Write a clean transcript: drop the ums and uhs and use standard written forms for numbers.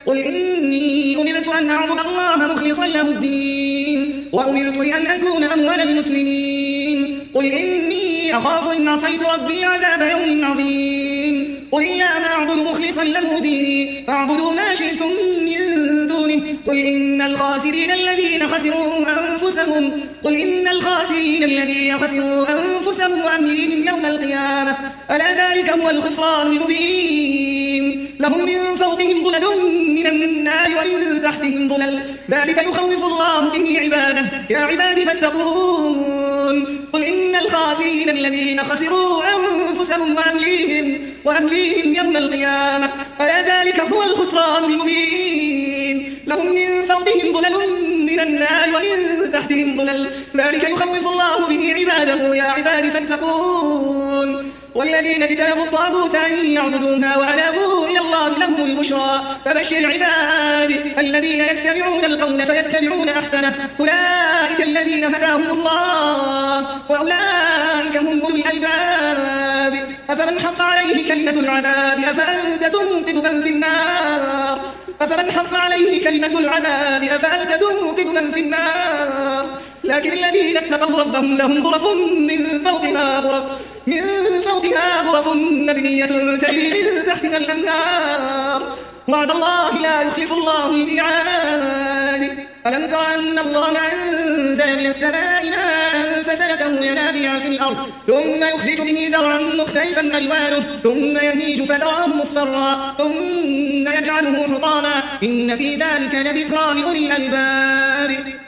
قل إني أمرت أن أعبد الله مخلصا له الدين وأمرت لأن أكون أول المسلمين. قل إني أخاف إن عصيت ربي عذاب يوم عظيم. قل إلا أنا أعبد مخلصا له ديني فاعبدوا ما شئتم من دونه. قل إن الخاسرين الذين خسروا أنفسهم وأهليهم يوم القيامة ألا ذلك هو الخسران المبين. لهم من فوقهم ظلل من النار ومن تحتهم ظلل ذلك يخوف الله به عباده يا عبادي فاتقون. قل إن الخاسرين الذين خسروا أنفسهم وأهليهم يوم القيامة ألا ذلك هو الخسران المبين. لهم من فوقهم ظلل من النار ومن تحتهم ظلل ذلك يخوف الله به عباده يا عبادي فاتقون. والذين اجتنبوا الطاغوت أن يعبدوها وأنابوا إلى الله لهم البشرى فبشر عبادي الذين يستمعون القول فيتبعون أحسنه أولئك الذين هداهم الله وأولئك هم أولو الألباب. أفمن حق عليه كلمة العذاب أفأنت تنقذ من في النار لكن الذين اتقوا ربهم لهم غرف من فوقها غرف مبنية تجري من تحتها الأنهار وعد الله لا يخلف الله الميعاد. ألم تر أن الله أنزل من السماء ماء فسلكه ينابيع في الأرض ثم يخرج به زرعا مختلفا ألوانه ثم يهيج فتراه مصفرا ثم يجعله حطاما إن في ذلك لذكرى لأولي الألباب.